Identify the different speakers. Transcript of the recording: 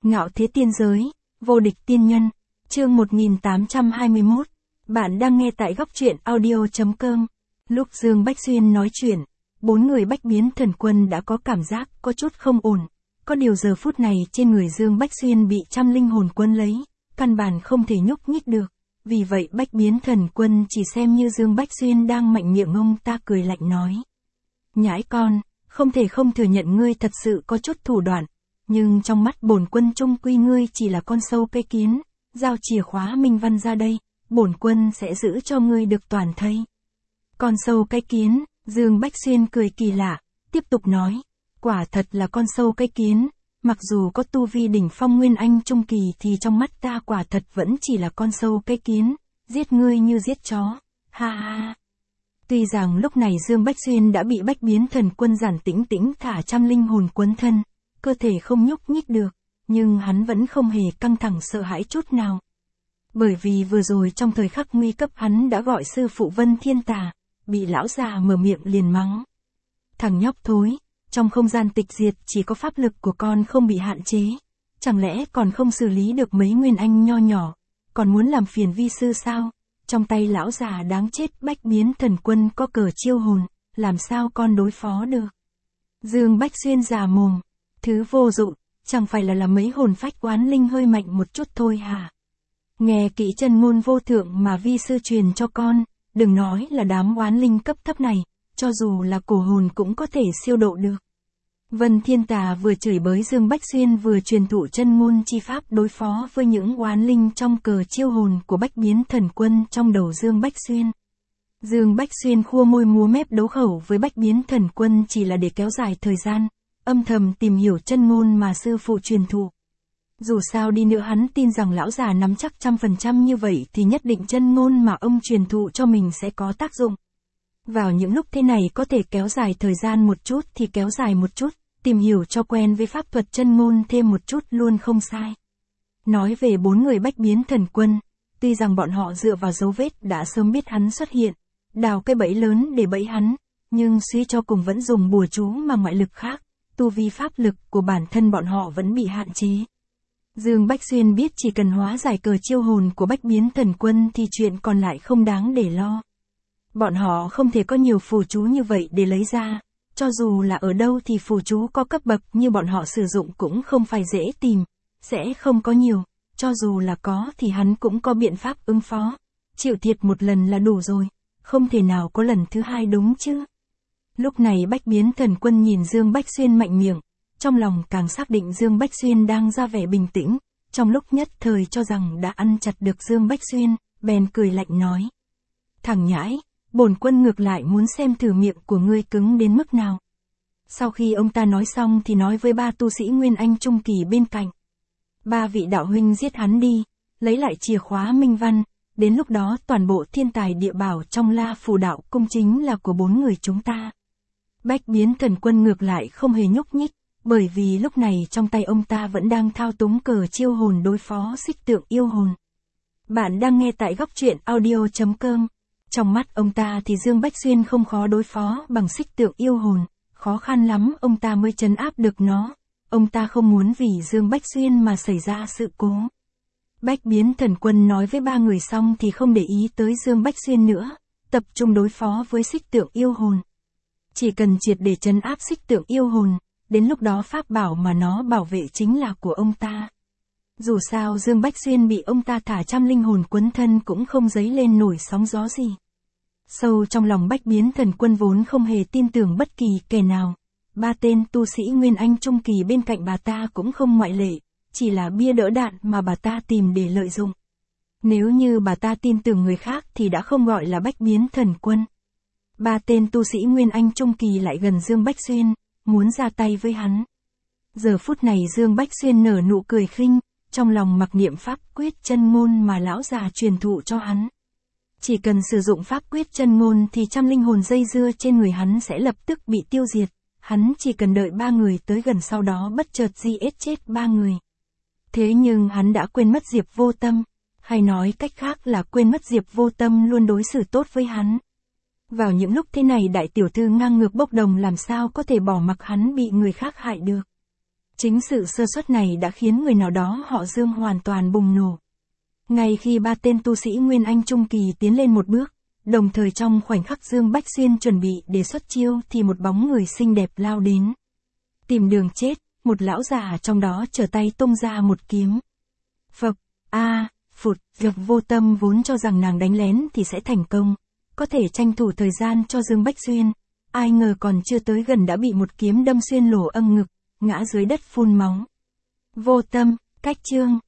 Speaker 1: Ngạo thế tiên giới, vô địch tiên nhân, chương 1821. Bạn đang nghe tại góc truyện audio.com. Lúc Dương Bách Xuyên nói chuyện, bốn người Bách Biến Thần Quân đã có cảm giác có chút không ổn. Có điều giờ phút này trên người Dương Bách Xuyên bị trăm linh hồn quân lấy, căn bản không thể nhúc nhích được. Vì vậy Bách Biến Thần Quân chỉ xem như Dương Bách Xuyên đang mạnh miệng ông ta cười lạnh nói. Nhãi con, không thể không thừa nhận ngươi thật sự có chút thủ đoạn. Nhưng trong mắt bổn quân trung quy ngươi chỉ là con sâu cây kiến, giao chìa khóa minh văn ra đây, bổn quân sẽ giữ cho ngươi được toàn thây. Con sâu cây kiến, Dương Bách Xuyên cười kỳ lạ, tiếp tục nói, quả thật là con sâu cây kiến, mặc dù có tu vi đỉnh phong nguyên anh trung kỳ thì trong mắt ta quả thật vẫn chỉ là con sâu cây kiến, giết ngươi như giết chó, ha ha. Tuy rằng lúc này Dương Bách Xuyên đã bị Bách Biến Thần Quân giản tĩnh tĩnh thả trăm linh hồn quấn thân, cơ thể không nhúc nhích được, nhưng hắn vẫn không hề căng thẳng sợ hãi chút nào. Bởi vì vừa rồi trong thời khắc nguy cấp hắn đã gọi sư phụ Vân Thiên Tà, bị lão già mở miệng liền mắng. Thằng nhóc thối, trong không gian tịch diệt chỉ có pháp lực của con không bị hạn chế, chẳng lẽ còn không xử lý được mấy nguyên anh nho nhỏ, còn muốn làm phiền vi sư sao? Trong tay lão già đáng chết Bách Biến Thần Quân có cờ chiêu hồn, làm sao con đối phó được? Dương Bách Xuyên già mồm, thứ vô dụng, chẳng phải là mấy hồn phách oán linh hơi mạnh một chút thôi hả? Nghe kỹ chân ngôn vô thượng mà vi sư truyền cho con, đừng nói là đám oán linh cấp thấp này, cho dù là cổ hồn cũng có thể siêu độ được. Vân Thiên Tà vừa chửi bới Dương Bách Xuyên vừa truyền thụ chân ngôn chi pháp đối phó với những oán linh trong cờ chiêu hồn của Bách Biến Thần Quân trong đầu Dương Bách Xuyên. Dương Bách Xuyên khua môi múa mép đấu khẩu với Bách Biến Thần Quân chỉ là để kéo dài thời gian, âm thầm tìm hiểu chân ngôn mà sư phụ truyền thụ. Dù sao đi nữa hắn tin rằng lão già nắm chắc 100% như vậy thì nhất định chân ngôn mà ông truyền thụ cho mình sẽ có tác dụng. Vào những lúc thế này có thể kéo dài thời gian một chút thì kéo dài một chút, tìm hiểu cho quen với pháp thuật chân ngôn thêm một chút luôn không sai. Nói về bốn người Bách Biến Thần Quân, tuy rằng bọn họ dựa vào dấu vết đã sớm biết hắn xuất hiện, đào cái bẫy lớn để bẫy hắn, nhưng suy cho cùng vẫn dùng bùa chú mà ngoại lực khác, tu vi pháp lực của bản thân bọn họ vẫn bị hạn chế. Dương Bách Xuyên biết chỉ cần hóa giải cờ chiêu hồn của Bách Biến Thần Quân thì chuyện còn lại không đáng để lo. Bọn họ không thể có nhiều phù chú như vậy để lấy ra, cho dù là ở đâu thì phù chú có cấp bậc như bọn họ sử dụng cũng không phải dễ tìm, sẽ không có nhiều, cho dù là có thì hắn cũng có biện pháp ứng phó, chịu thiệt một lần là đủ rồi, không thể nào có lần thứ hai đúng chứ. Lúc này Bách Biến Thần Quân nhìn Dương Bách Xuyên mạnh miệng, trong lòng càng xác định Dương Bách Xuyên đang ra vẻ bình tĩnh, trong lúc nhất thời cho rằng đã ăn chặt được Dương Bách Xuyên, bèn cười lạnh nói. Thằng nhãi, bổn quân ngược lại muốn xem thử miệng của ngươi cứng đến mức nào. Sau khi ông ta nói xong thì nói với ba tu sĩ Nguyên Anh Trung Kỳ bên cạnh. Ba vị đạo huynh giết hắn đi, lấy lại chìa khóa minh văn, đến lúc đó toàn bộ thiên tài địa bảo trong La Phù Đạo Cung chính là của bốn người chúng ta. Bách Biến Thần Quân ngược lại không hề nhúc nhích, bởi vì lúc này trong tay ông ta vẫn đang thao túng cờ chiêu hồn đối phó xích tượng yêu hồn. Bạn đang nghe tại góc truyện audio.com. Trong mắt ông ta thì Dương Bách Xuyên không khó đối phó bằng xích tượng yêu hồn, khó khăn lắm ông ta mới trấn áp được nó. Ông ta không muốn vì Dương Bách Xuyên mà xảy ra sự cố. Bách Biến Thần Quân nói với ba người xong thì không để ý tới Dương Bách Xuyên nữa, tập trung đối phó với xích tượng yêu hồn. Chỉ cần triệt để trấn áp xích tượng yêu hồn, đến lúc đó pháp bảo mà nó bảo vệ chính là của ông ta. Dù sao Dương Bách Xuyên bị ông ta thả trăm linh hồn quấn thân cũng không dấy lên nổi sóng gió gì. Sâu trong lòng Bách Biến Thần Quân vốn không hề tin tưởng bất kỳ kẻ nào. Ba tên tu sĩ Nguyên Anh Trung Kỳ bên cạnh bà ta cũng không ngoại lệ, chỉ là bia đỡ đạn mà bà ta tìm để lợi dụng. Nếu như bà ta tin tưởng người khác thì đã không gọi là Bách Biến Thần Quân. Ba tên tu sĩ Nguyên Anh Trung Kỳ lại gần Dương Bách Xuyên, muốn ra tay với hắn. Giờ phút này Dương Bách Xuyên nở nụ cười khinh, trong lòng mặc niệm pháp quyết chân ngôn mà lão già truyền thụ cho hắn. Chỉ cần sử dụng pháp quyết chân ngôn thì trăm linh hồn dây dưa trên người hắn sẽ lập tức bị tiêu diệt, hắn chỉ cần đợi ba người tới gần sau đó bất chợt giết chết ba người. Thế nhưng hắn đã quên mất Diệp Vô Tâm, hay nói cách khác là quên mất Diệp Vô Tâm luôn đối xử tốt với hắn. Vào những lúc thế này đại tiểu thư ngang ngược bốc đồng làm sao có thể bỏ mặc hắn bị người khác hại được. Chính sự sơ suất này đã khiến người nào đó họ Dương hoàn toàn bùng nổ. Ngay khi ba tên tu sĩ Nguyên Anh Trung Kỳ tiến lên một bước, đồng thời trong khoảnh khắc Dương Bách Xuyên chuẩn bị để xuất chiêu thì một bóng người xinh đẹp lao đến. Tìm đường chết, một lão già trong đó trở tay tung ra một kiếm. Phập, phụt, Gặp Vô Tâm vốn cho rằng nàng đánh lén thì sẽ thành công, có thể tranh thủ thời gian cho Dương Bách Xuyên. Ai ngờ còn chưa tới gần đã bị một kiếm đâm xuyên lỗ âm ngực, ngã dưới đất phun máu. Vô Tâm, cách chương.